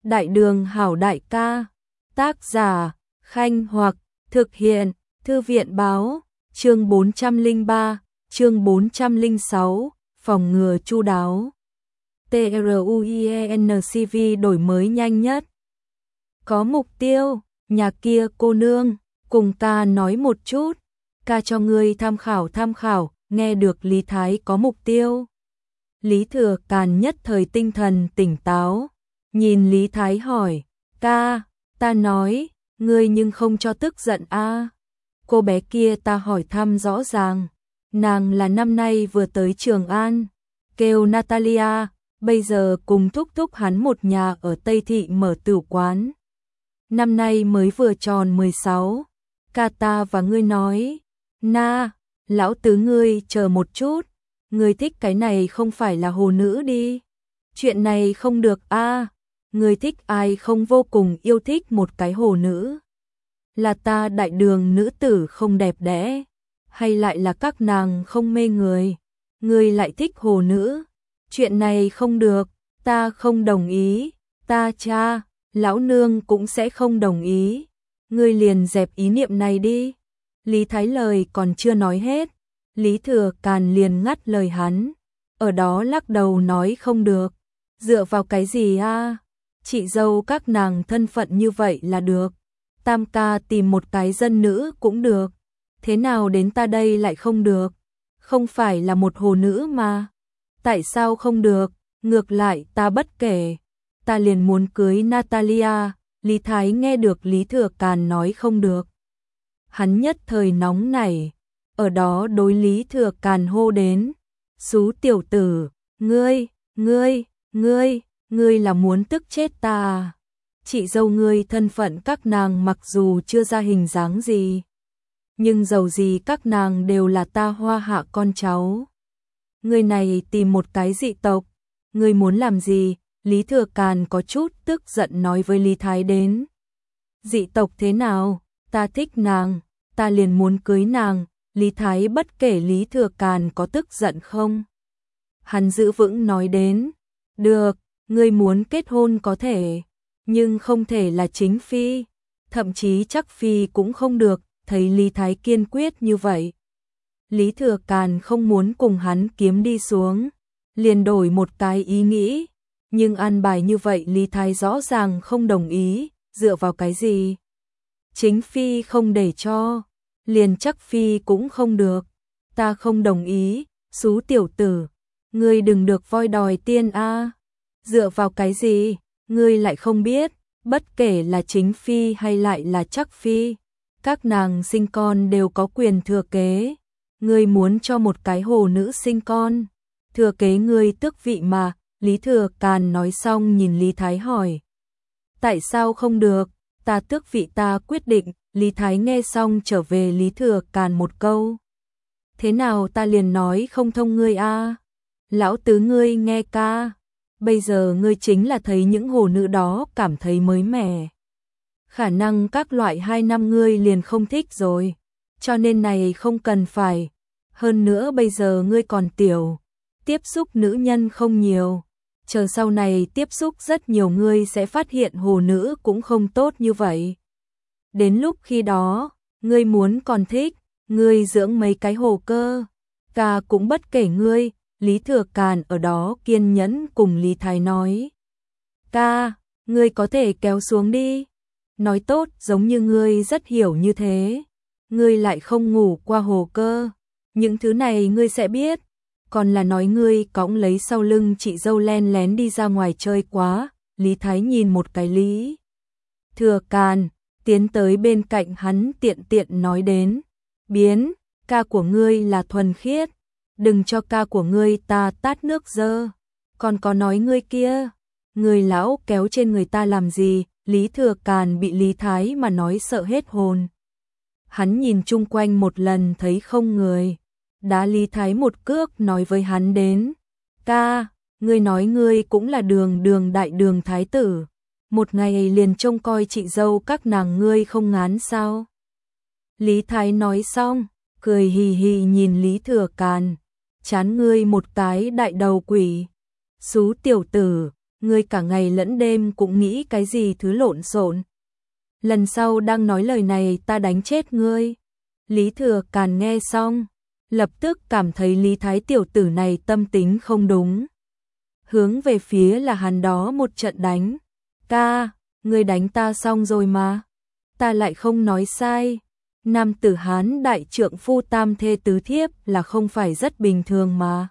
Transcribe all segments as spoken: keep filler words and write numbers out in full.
Đại đường hảo đại ca. Tác giả, Khanh Hoặc, thực hiện, Thư viện báo, chương bốn trăm lẻ ba, chương bốn trăm lẻ sáu, phòng ngừa chu đáo. TRUIENCV đổi mới nhanh nhất. Có mục tiêu, nhà kia cô nương, cùng ta nói một chút, ca cho ngươi tham khảo tham khảo, nghe được Lý Thái có mục tiêu. Lý Thừa Càn nhất thời tinh thần tỉnh táo, nhìn Lý Thái hỏi, ca, ta nói, ngươi nhưng không cho tức giận a? À? Cô bé kia ta hỏi thăm rõ ràng, nàng là năm nay vừa tới Trường An, kêu Natalia, bây giờ cùng thúc thúc hắn một nhà ở Tây Thị mở tửu quán. Năm nay mới vừa tròn mười sáu, ca ta và ngươi nói, na, lão tứ ngươi chờ một chút, ngươi thích cái này không phải là hồ nữ đi, chuyện này không được a, à, ngươi thích ai không vô cùng yêu thích một cái hồ nữ. Là ta đại đường nữ tử không đẹp đẽ, hay lại là các nàng không mê người, ngươi lại thích hồ nữ, chuyện này không được, ta không đồng ý, ta cha, lão nương cũng sẽ không đồng ý, ngươi liền dẹp ý niệm này đi. Lý Thái lời còn chưa nói hết, Lý Thừa Càn liền ngắt lời hắn, ở đó lắc đầu nói không được, dựa vào cái gì a? À? Chị dâu các nàng thân phận như vậy là được, tam ca tìm một cái dân nữ cũng được, thế nào đến ta đây lại không được, không phải là một hồ nữ mà, tại sao không được, ngược lại ta bất kể, ta liền muốn cưới Natalia. Lý Thái nghe được Lý Thừa Càn nói không được, hắn nhất thời nóng nảy, ở đó đối Lý Thừa Càn hô đến, xú tiểu tử, ngươi, ngươi, ngươi, ngươi là muốn tức chết ta à? Chị dâu ngươi thân phận các nàng mặc dù chưa ra hình dáng gì, nhưng dầu gì các nàng đều là ta Hoa Hạ con cháu. Ngươi này tìm một cái dị tộc, ngươi muốn làm gì? Lý Thừa Càn có chút tức giận nói với Lý Thái đến. Dị tộc thế nào? Ta thích nàng, ta liền muốn cưới nàng. Lý Thái bất kể Lý Thừa Càn có tức giận không, hắn giữ vững nói đến, được, ngươi muốn kết hôn có thể, nhưng không thể là chính phi, thậm chí chắc phi cũng không được. Thấy Lý Thái kiên quyết như vậy, Lý Thừa Càn không muốn cùng hắn kiếm đi xuống, liền đổi một cái ý nghĩ, nhưng an bài như vậy Lý Thái rõ ràng không đồng ý, dựa vào cái gì? Chính phi không để cho, liền chắc phi cũng không được, ta không đồng ý, xú tiểu tử, ngươi đừng được voi đòi tiên a. À. Dựa vào cái gì, ngươi lại không biết, bất kể là chính phi hay lại là chắc phi, các nàng sinh con đều có quyền thừa kế, ngươi muốn cho một cái hồ nữ sinh con, thừa kế ngươi tước vị mà. Lý Thừa Càn nói xong nhìn Lý Thái hỏi, tại sao không được, ta tước vị ta quyết định. Lý Thái nghe xong trở về Lý Thừa Càn một câu, thế nào ta liền nói không thông ngươi a? À? Lão tứ ngươi nghe ca, bây giờ ngươi chính là thấy những hồ nữ đó cảm thấy mới mẻ, khả năng các loại hai năm ngươi liền không thích rồi, cho nên này không cần phải, hơn nữa bây giờ ngươi còn tiểu, tiếp xúc nữ nhân không nhiều, chờ sau này tiếp xúc rất nhiều ngươi sẽ phát hiện hồ nữ cũng không tốt như vậy. Đến lúc khi đó, ngươi muốn còn thích, ngươi dưỡng mấy cái hồ cơ, ca cũng bất kể ngươi. Lý Thừa Càn ở đó kiên nhẫn cùng Lý Thái nói, ca, ngươi có thể kéo xuống đi, nói tốt giống như ngươi rất hiểu như thế, ngươi lại không ngủ qua hồ cơ, những thứ này ngươi sẽ biết, còn là nói ngươi cõng lấy sau lưng chị dâu len lén đi ra ngoài chơi quá. Lý Thái nhìn một cái Lý Thừa Càn, tiến tới bên cạnh hắn tiện tiện nói đến, biến, ca của ngươi là thuần khiết, đừng cho ca của ngươi ta tát nước dơ, còn có nói ngươi kia, người lão kéo trên người ta làm gì? Lý Thừa Càn bị Lý Thái mà nói sợ hết hồn, hắn nhìn chung quanh một lần thấy không người, đá Lý Thái một cước nói với hắn đến, ca, ngươi nói ngươi cũng là đường đường đại đường thái tử, một ngày liền trông coi chị dâu các nàng ngươi không ngán sao? Lý Thái nói xong, cười hì hì nhìn Lý Thừa Càn, chán ngươi một cái đại đầu quỷ, xú tiểu tử, ngươi cả ngày lẫn đêm cũng nghĩ cái gì thứ lộn xộn. Lần sau đang nói lời này ta đánh chết ngươi. Lý Thừa Càn nghe xong, lập tức cảm thấy Lý Thái tiểu tử này tâm tính không đúng. Hướng về phía là hắn đó một trận đánh. Ca, ngươi đánh ta xong rồi mà. Ta lại không nói sai. Nam tử Hán đại trượng phu tam thê tứ thiếp là không phải rất bình thường mà.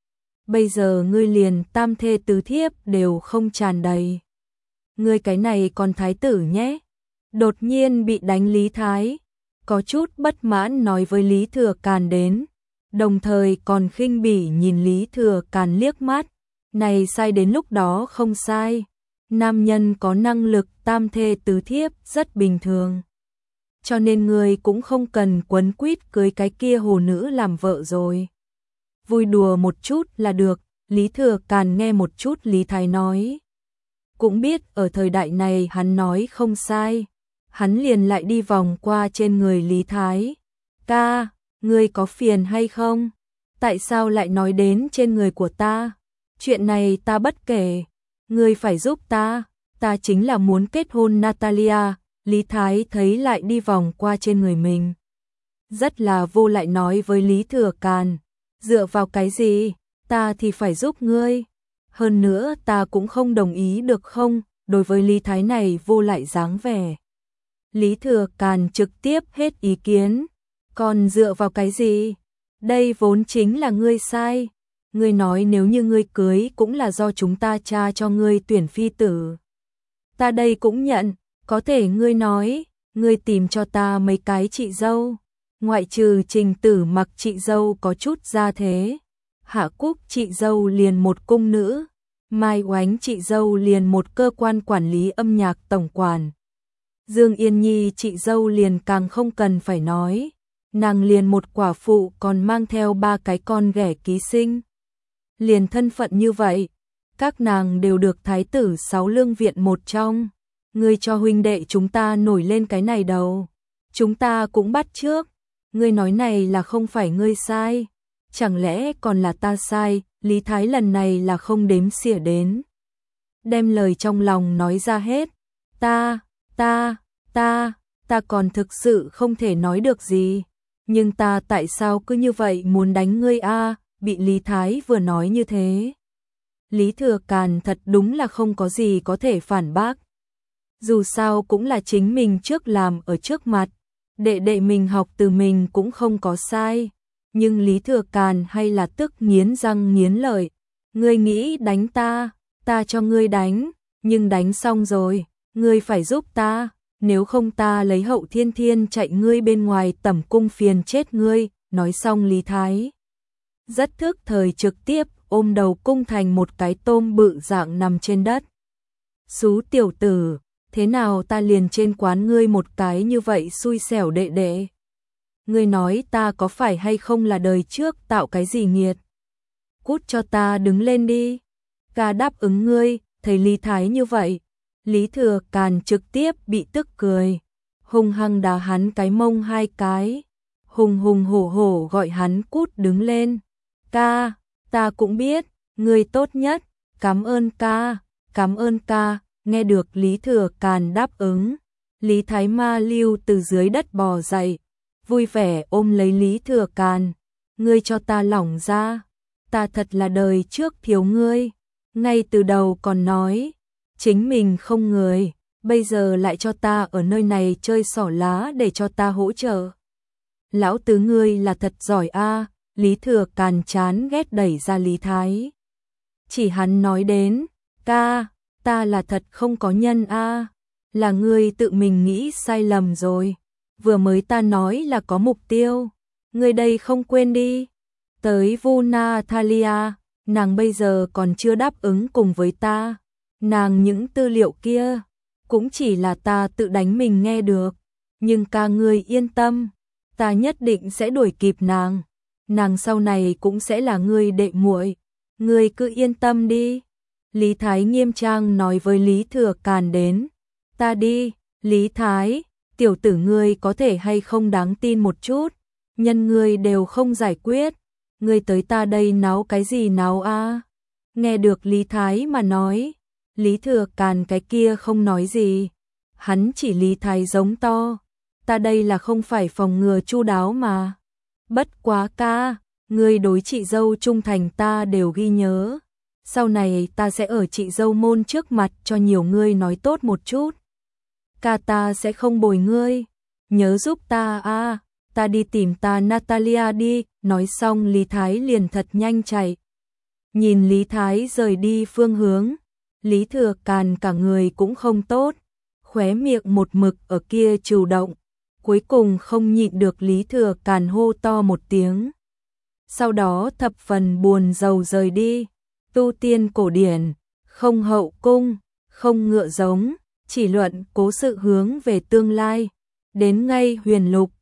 Bây giờ ngươi liền tam thê tứ thiếp đều không tràn đầy. Ngươi cái này còn thái tử nhé. Đột nhiên bị đánh Lý Thái, có chút bất mãn nói với Lý Thừa Càn đến, đồng thời còn khinh bỉ nhìn Lý Thừa Càn liếc mắt. Này sai đến lúc đó không sai. Nam nhân có năng lực tam thê tứ thiếp rất bình thường. Cho nên ngươi cũng không cần quấn quýt cưới cái kia hồ nữ làm vợ rồi. Vui đùa một chút là được. Lý Thừa Càn nghe một chút Lý Thái nói, cũng biết ở thời đại này hắn nói không sai. Hắn liền lại đi vòng qua trên người Lý Thái. Ca, ngươi có phiền hay không? Tại sao lại nói đến trên người của ta? Chuyện này ta bất kể. Ngươi phải giúp ta. Ta chính là muốn kết hôn Natalia. Lý Thái thấy lại đi vòng qua trên người mình, rất là vô lại nói với Lý Thừa Càn, dựa vào cái gì? Ta thì phải giúp ngươi. Hơn nữa ta cũng không đồng ý được không? Đối với Lý Thái này vô lại dáng vẻ, Lý Thừa Càn trực tiếp hết ý kiến. Còn dựa vào cái gì? Đây vốn chính là ngươi sai. Ngươi nói nếu như ngươi cưới cũng là do chúng ta cha cho ngươi tuyển phi tử. Ta đây cũng nhận. Có thể ngươi nói, ngươi tìm cho ta mấy cái chị dâu. Ngoại trừ Trình Tử Mặc chị dâu có chút gia thế, Hạ Cúc chị dâu liền một cung nữ, Mai Oánh chị dâu liền một cơ quan quản lý âm nhạc tổng quản. Dương Yên Nhi chị dâu liền càng không cần phải nói, nàng liền một quả phụ còn mang theo ba cái con ghẻ ký sinh. Liền thân phận như vậy, các nàng đều được thái tử sáu lương viện một trong. Ngươi cho huynh đệ chúng ta nổi lên cái này đầu, chúng ta cũng bắt trước. Ngươi nói này là không phải ngươi sai, chẳng lẽ còn là ta sai? Lý Thái lần này là không đếm xỉa đến, đem lời trong lòng nói ra hết. Ta, ta, ta, ta còn thực sự không thể nói được gì. Nhưng ta tại sao cứ như vậy muốn đánh ngươi a? Bị Lý Thái vừa nói như thế, Lý Thừa Càn thật đúng là không có gì có thể phản bác. Dù sao cũng là chính mình trước làm ở trước mặt, đệ đệ mình học từ mình cũng không có sai. Nhưng Lý Thừa Càn hay là tức nghiến răng nghiến lợi. Ngươi nghĩ đánh ta, ta cho ngươi đánh, nhưng đánh xong rồi, ngươi phải giúp ta, nếu không ta lấy Hậu Thiên Thiên chạy ngươi bên ngoài tẩm cung phiền chết ngươi. Nói xong Lý Thái rất thức thời trực tiếp ôm đầu cung thành một cái tôm bự dạng nằm trên đất. Xú tiểu tử, thế nào ta liền trên quán ngươi một cái như vậy xui xẻo đệ đệ. Ngươi nói ta có phải hay không là đời trước tạo cái gì nghiệt. Cút cho ta đứng lên đi. Ca đáp ứng ngươi. Thấy Lý Thái như vậy, Lý Thừa Càn trực tiếp bị tức cười, hung hăng đá hắn cái mông hai cái, hùng hùng hổ hổ gọi hắn cút đứng lên. Ca, ta cũng biết, ngươi tốt nhất, cảm ơn ca, cảm ơn ca. Nghe được Lý Thừa Càn đáp ứng, Lý Thái Ma Lưu từ dưới đất bò dậy, vui vẻ ôm lấy Lý Thừa Càn. Ngươi cho ta lỏng ra, ta thật là đời trước thiếu ngươi, ngay từ đầu còn nói chính mình không người, bây giờ lại cho ta ở nơi này chơi xỏ lá để cho ta hỗ trợ. Lão tứ ngươi là thật giỏi a. Lý Thừa Càn chán ghét đẩy ra Lý Thái. Chỉ hắn nói đến, ca, ta là thật không có nhân a, là ngươi tự mình nghĩ sai lầm rồi. Vừa mới ta nói là có mục tiêu, ngươi đây không quên đi. Tới Vu Natalia, nàng bây giờ còn chưa đáp ứng cùng với ta. Nàng những tư liệu kia cũng chỉ là ta tự đánh mình nghe được, nhưng ca ngươi yên tâm, ta nhất định sẽ đuổi kịp nàng. Nàng sau này cũng sẽ là ngươi đệ muội, ngươi cứ yên tâm đi. Lý Thái nghiêm trang nói với Lý Thừa Càn đến. Ta đi, Lý Thái, tiểu tử ngươi có thể hay không đáng tin một chút, nhân ngươi đều không giải quyết, ngươi tới ta đây náo cái gì náo a? Nghe được Lý Thái mà nói, Lý Thừa Càn cái kia không nói gì, hắn chỉ Lý Thái giống to, ta đây là không phải phòng ngừa chu đáo mà. Bất quá ca, ngươi đối chị dâu trung thành ta đều ghi nhớ. Sau này ta sẽ ở chị dâu môn trước mặt cho nhiều ngươi nói tốt một chút. Ca ta sẽ không bồi ngươi, nhớ giúp ta a, ta đi tìm ta Natalia đi, nói xong Lý Thái liền thật nhanh chạy. Nhìn Lý Thái rời đi phương hướng, Lý Thừa Càn cả người cũng không tốt, khóe miệng một mực ở kia trừu động, cuối cùng không nhịn được Lý Thừa Càn hô to một tiếng. Sau đó thập phần buồn rầu rời đi, tu tiên cổ điển, không hậu cung, không ngựa giống, chỉ luận cố sự hướng về tương lai, đến ngay huyền lục,